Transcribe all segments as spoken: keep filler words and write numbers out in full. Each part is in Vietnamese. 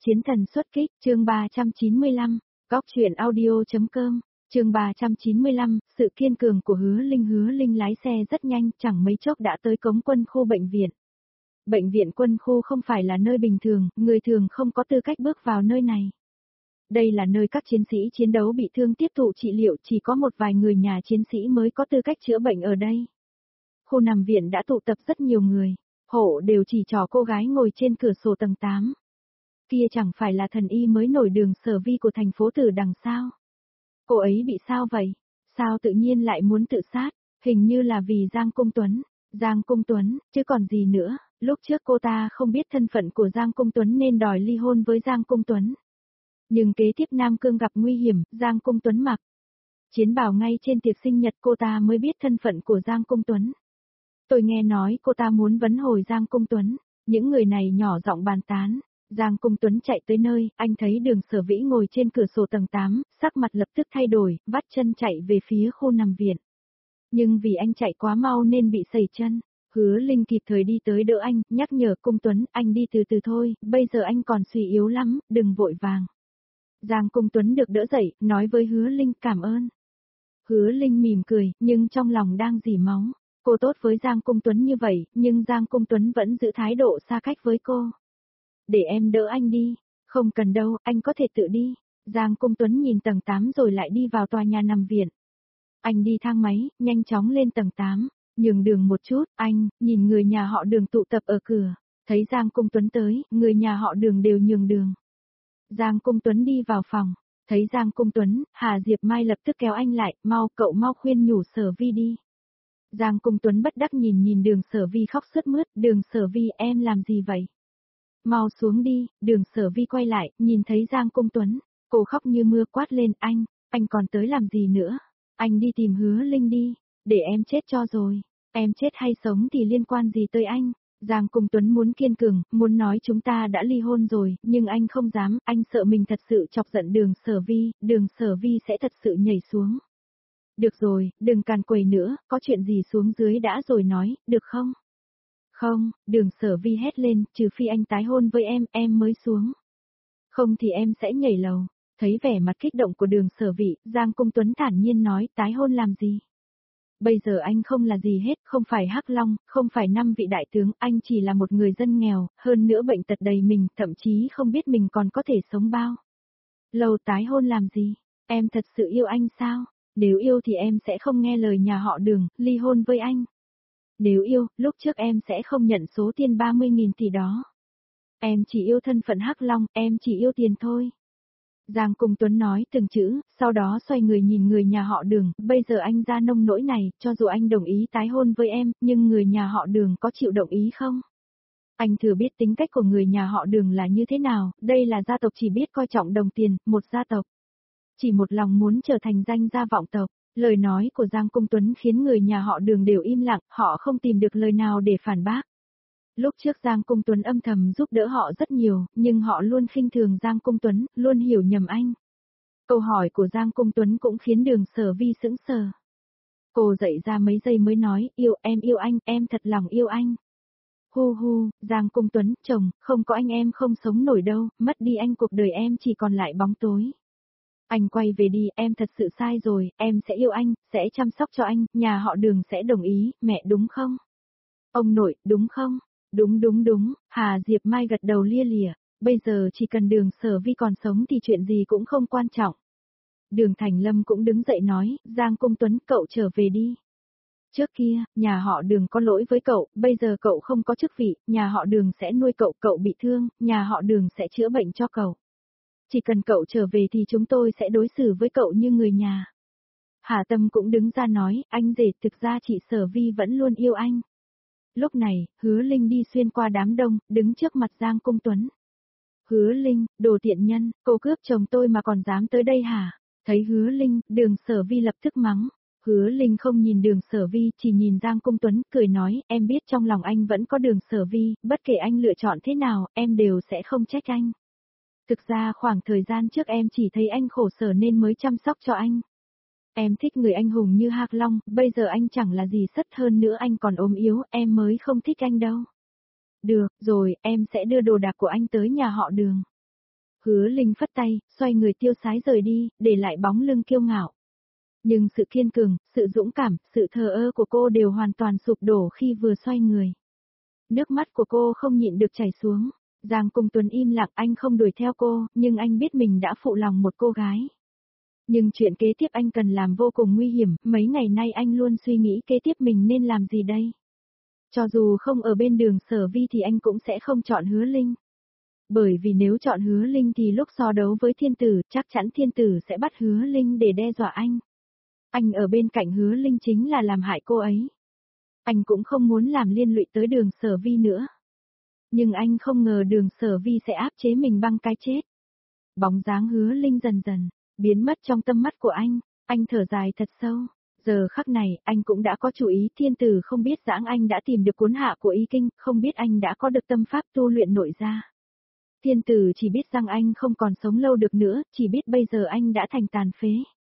Chiến thần xuất kích, chương ba trăm chín mươi lăm, Góc truyện audio.com, chương ba trăm chín mươi lăm, sự kiên cường của Hứa Linh. Hứa Linh lái xe rất nhanh, chẳng mấy chốc đã tới cổng quân khu bệnh viện. Bệnh viện quân khu không phải là nơi bình thường, người thường không có tư cách bước vào nơi này. Đây là nơi các chiến sĩ chiến đấu bị thương tiếp thụ trị liệu, chỉ có một vài người nhà chiến sĩ mới có tư cách chữa bệnh ở đây. Khu nằm viện đã tụ tập rất nhiều người, hộ đều chỉ trỏ cô gái ngồi trên cửa sổ tầng tám. Kia chẳng phải là thần y mới nổi Đường Sở Vi của thành phố Tử Đằng sao? Cô ấy bị sao vậy? Sao tự nhiên lại muốn tự sát? Hình như là vì Giang Cung Tuấn. Giang Cung Tuấn, chứ còn gì nữa, lúc trước cô ta không biết thân phận của Giang Cung Tuấn nên đòi ly hôn với Giang Cung Tuấn. Nhưng kế tiếp Nam Cương gặp nguy hiểm, Giang Cung Tuấn mặc chiến bào ngay trên tiệc sinh nhật cô ta mới biết thân phận của Giang Cung Tuấn. Tôi nghe nói cô ta muốn vấn hồi Giang Cung Tuấn, những người này nhỏ giọng bàn tán. Giang Cung Tuấn chạy tới nơi, anh thấy Đường Sở Vĩ ngồi trên cửa sổ tầng tám, sắc mặt lập tức thay đổi, vắt chân chạy về phía khu nằm viện. Nhưng vì anh chạy quá mau nên bị sẩy chân. Hứa Linh kịp thời đi tới đỡ anh, nhắc nhở Cung Tuấn, anh đi từ từ thôi, bây giờ anh còn suy yếu lắm, đừng vội vàng. Giang Cung Tuấn được đỡ dậy, nói với Hứa Linh cảm ơn. Hứa Linh mỉm cười, nhưng trong lòng đang dỉ máu. Cô tốt với Giang Cung Tuấn như vậy, nhưng Giang Cung Tuấn vẫn giữ thái độ xa cách với cô. Để em đỡ anh đi. Không cần đâu, anh có thể tự đi. Giang Cung Tuấn nhìn tầng tám rồi lại đi vào tòa nhà nằm viện. Anh đi thang máy, nhanh chóng lên tầng tám, nhường đường một chút, anh, nhìn người nhà họ Đường tụ tập ở cửa. Thấy Giang Cung Tuấn tới, người nhà họ Đường đều nhường đường. Giang Cung Tuấn đi vào phòng, thấy Giang Cung Tuấn, Hà Diệp Mai lập tức kéo anh lại, mau cậu mau khuyên nhủ Sở Vi đi. Giang Cung Tuấn bất đắc nhìn nhìn Đường Sở Vi khóc sướt mướt, Đường Sở Vi em làm gì vậy? Mau xuống đi, Đường Sở Vi quay lại, nhìn thấy Giang Cung Tuấn, cô khóc như mưa quát lên anh, anh còn tới làm gì nữa? Anh đi tìm Hứa Linh đi, để em chết cho rồi, em chết hay sống thì liên quan gì tới anh? Giang Cung Tuấn muốn kiên cường, muốn nói chúng ta đã ly hôn rồi, nhưng anh không dám, anh sợ mình thật sự chọc giận Đường Sở Vi, Đường Sở Vi sẽ thật sự nhảy xuống. Được rồi, đừng càn quấy nữa, có chuyện gì xuống dưới đã rồi nói, được không? Không, Đường Sở Vi hét lên, trừ phi anh tái hôn với em, em mới xuống. Không thì em sẽ nhảy lầu. Thấy vẻ mặt kích động của Đường Sở Vi, Giang Cung Tuấn thản nhiên nói, tái hôn làm gì? Bây giờ anh không là gì hết, không phải Hắc Long, không phải năm vị đại tướng, anh chỉ là một người dân nghèo, hơn nữa bệnh tật đầy mình, thậm chí không biết mình còn có thể sống bao lâu. Tái hôn làm gì? Em thật sự yêu anh sao? Nếu yêu thì em sẽ không nghe lời nhà họ Đường, ly hôn với anh. Nếu yêu, lúc trước em sẽ không nhận số tiền ba mươi nghìn tỷ đó. Em chỉ yêu thân phận Hắc Long, em chỉ yêu tiền thôi. Giang Cung Tuấn nói từng chữ, sau đó xoay người nhìn người nhà họ Đường, bây giờ anh ra nông nỗi này, cho dù anh đồng ý tái hôn với em, nhưng người nhà họ Đường có chịu đồng ý không? Anh thừa biết tính cách của người nhà họ Đường là như thế nào, đây là gia tộc chỉ biết coi trọng đồng tiền, một gia tộc chỉ một lòng muốn trở thành danh gia vọng tộc. Lời nói của Giang Cung Tuấn khiến người nhà họ Đường đều im lặng, họ không tìm được lời nào để phản bác. Lúc trước Giang Cung Tuấn âm thầm giúp đỡ họ rất nhiều, nhưng họ luôn khinh thường Giang Cung Tuấn, luôn hiểu nhầm anh. Câu hỏi của Giang Cung Tuấn cũng khiến Đường Sở Vi sững sờ. Cô dậy ra mấy giây mới nói, yêu em yêu anh, em thật lòng yêu anh. Hu hu, Giang Cung Tuấn, chồng, không có anh em không sống nổi đâu, mất đi anh cuộc đời em chỉ còn lại bóng tối. Anh quay về đi, em thật sự sai rồi, em sẽ yêu anh, sẽ chăm sóc cho anh, nhà họ Đường sẽ đồng ý, mẹ đúng không? Ông nội, đúng không? Đúng đúng đúng, Hà Diệp Mai gật đầu lia lịa, bây giờ chỉ cần Đường Sở Vi còn sống thì chuyện gì cũng không quan trọng. Đường Thành Lâm cũng đứng dậy nói, Giang Cung Tuấn, cậu trở về đi. Trước kia, nhà họ Đường có lỗi với cậu, bây giờ cậu không có chức vị, nhà họ Đường sẽ nuôi cậu, cậu bị thương, nhà họ Đường sẽ chữa bệnh cho cậu. Chỉ cần cậu trở về thì chúng tôi sẽ đối xử với cậu như người nhà. Hà Tâm cũng đứng ra nói, anh rể, thực ra chị Sở Vi vẫn luôn yêu anh. Lúc này, Hứa Linh đi xuyên qua đám đông, đứng trước mặt Giang Cung Tuấn. Hứa Linh, đồ tiện nhân, cô cướp chồng tôi mà còn dám tới đây hả? Thấy Hứa Linh, Đường Sở Vi lập tức mắng. Hứa Linh không nhìn Đường Sở Vi, chỉ nhìn Giang Cung Tuấn, cười nói, em biết trong lòng anh vẫn có Đường Sở Vi, bất kể anh lựa chọn thế nào, em đều sẽ không trách anh. Thực ra khoảng thời gian trước em chỉ thấy anh khổ sở nên mới chăm sóc cho anh. Em thích người anh hùng như Hạc Long, bây giờ anh chẳng là gì sất hơn nữa anh còn ốm yếu, em mới không thích anh đâu. Được, rồi, em sẽ đưa đồ đạc của anh tới nhà họ Đường. Hứa Linh phất tay, xoay người tiêu sái rời đi, để lại bóng lưng kiêu ngạo. Nhưng sự kiên cường, sự dũng cảm, sự thờ ơ của cô đều hoàn toàn sụp đổ khi vừa xoay người. Nước mắt của cô không nhịn được chảy xuống. Giang Cung Tuấn im lặng, anh không đuổi theo cô, nhưng anh biết mình đã phụ lòng một cô gái. Nhưng chuyện kế tiếp anh cần làm vô cùng nguy hiểm, mấy ngày nay anh luôn suy nghĩ kế tiếp mình nên làm gì đây. Cho dù không ở bên Đường Sở Vi thì anh cũng sẽ không chọn Hứa Linh. Bởi vì nếu chọn Hứa Linh thì lúc so đấu với Thiên Tử, chắc chắn Thiên Tử sẽ bắt Hứa Linh để đe dọa anh. Anh ở bên cạnh Hứa Linh chính là làm hại cô ấy. Anh cũng không muốn làm liên lụy tới Đường Sở Vi nữa. Nhưng anh không ngờ Đường Sở Vi sẽ áp chế mình bằng cái chết. Bóng dáng Hứa Linh dần dần biến mất trong tâm mắt của anh, anh thở dài thật sâu. Giờ khắc này, anh cũng đã có chủ ý. Thiên Tử không biết rằng anh đã tìm được cuốn hạ của Y Kinh, không biết anh đã có được tâm pháp tu luyện nội gia. Thiên Tử chỉ biết rằng anh không còn sống lâu được nữa, chỉ biết bây giờ anh đã thành tàn phế.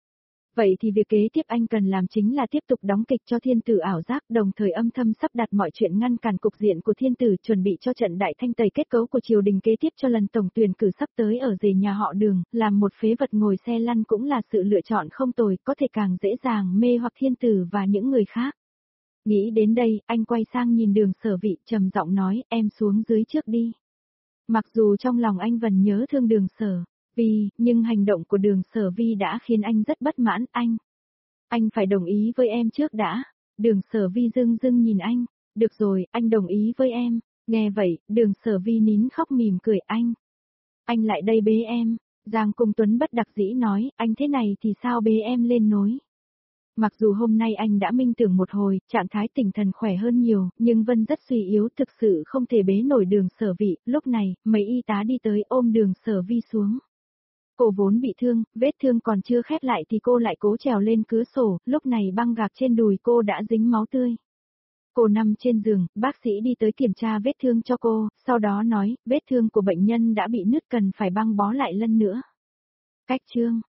Vậy thì việc kế tiếp anh cần làm chính là tiếp tục đóng kịch cho Thiên Tử ảo giác, đồng thời âm thầm sắp đặt mọi chuyện ngăn cản cục diện của Thiên Tử, chuẩn bị cho trận đại thanh tẩy kết cấu của triều đình kế tiếp cho lần tổng tuyển cử sắp tới ở rể nhà họ Đường, làm một phế vật ngồi xe lăn cũng là sự lựa chọn không tồi, có thể càng dễ dàng mê hoặc Thiên Tử và những người khác. Nghĩ đến đây, anh quay sang nhìn Đường Sở Vi, trầm giọng nói, em xuống dưới trước đi. Mặc dù trong lòng anh vẫn nhớ thương Đường Sở Vi, nhưng hành động của Đường Sở Vi đã khiến anh rất bất mãn. Anh, anh phải đồng ý với em trước đã. Đường Sở Vi dưng dưng nhìn anh. Được rồi, anh đồng ý với em. Nghe vậy, Đường Sở Vi nín khóc mỉm cười. Anh, anh lại đây bế em. Giang Cung Tuấn bất đắc dĩ nói, anh thế này thì sao bế em lên nối. Mặc dù hôm nay anh đã minh tưởng một hồi, trạng thái tinh thần khỏe hơn nhiều, nhưng Vân rất suy yếu, thực sự không thể bế nổi Đường Sở Vi. Lúc này, mấy y tá đi tới ôm Đường Sở Vi xuống. Cô vốn bị thương, vết thương còn chưa khép lại thì cô lại cố trèo lên cửa sổ, lúc này băng gạc trên đùi cô đã dính máu tươi. Cô nằm trên giường, bác sĩ đi tới kiểm tra vết thương cho cô, sau đó nói, vết thương của bệnh nhân đã bị nứt cần phải băng bó lại lần nữa. Cách chương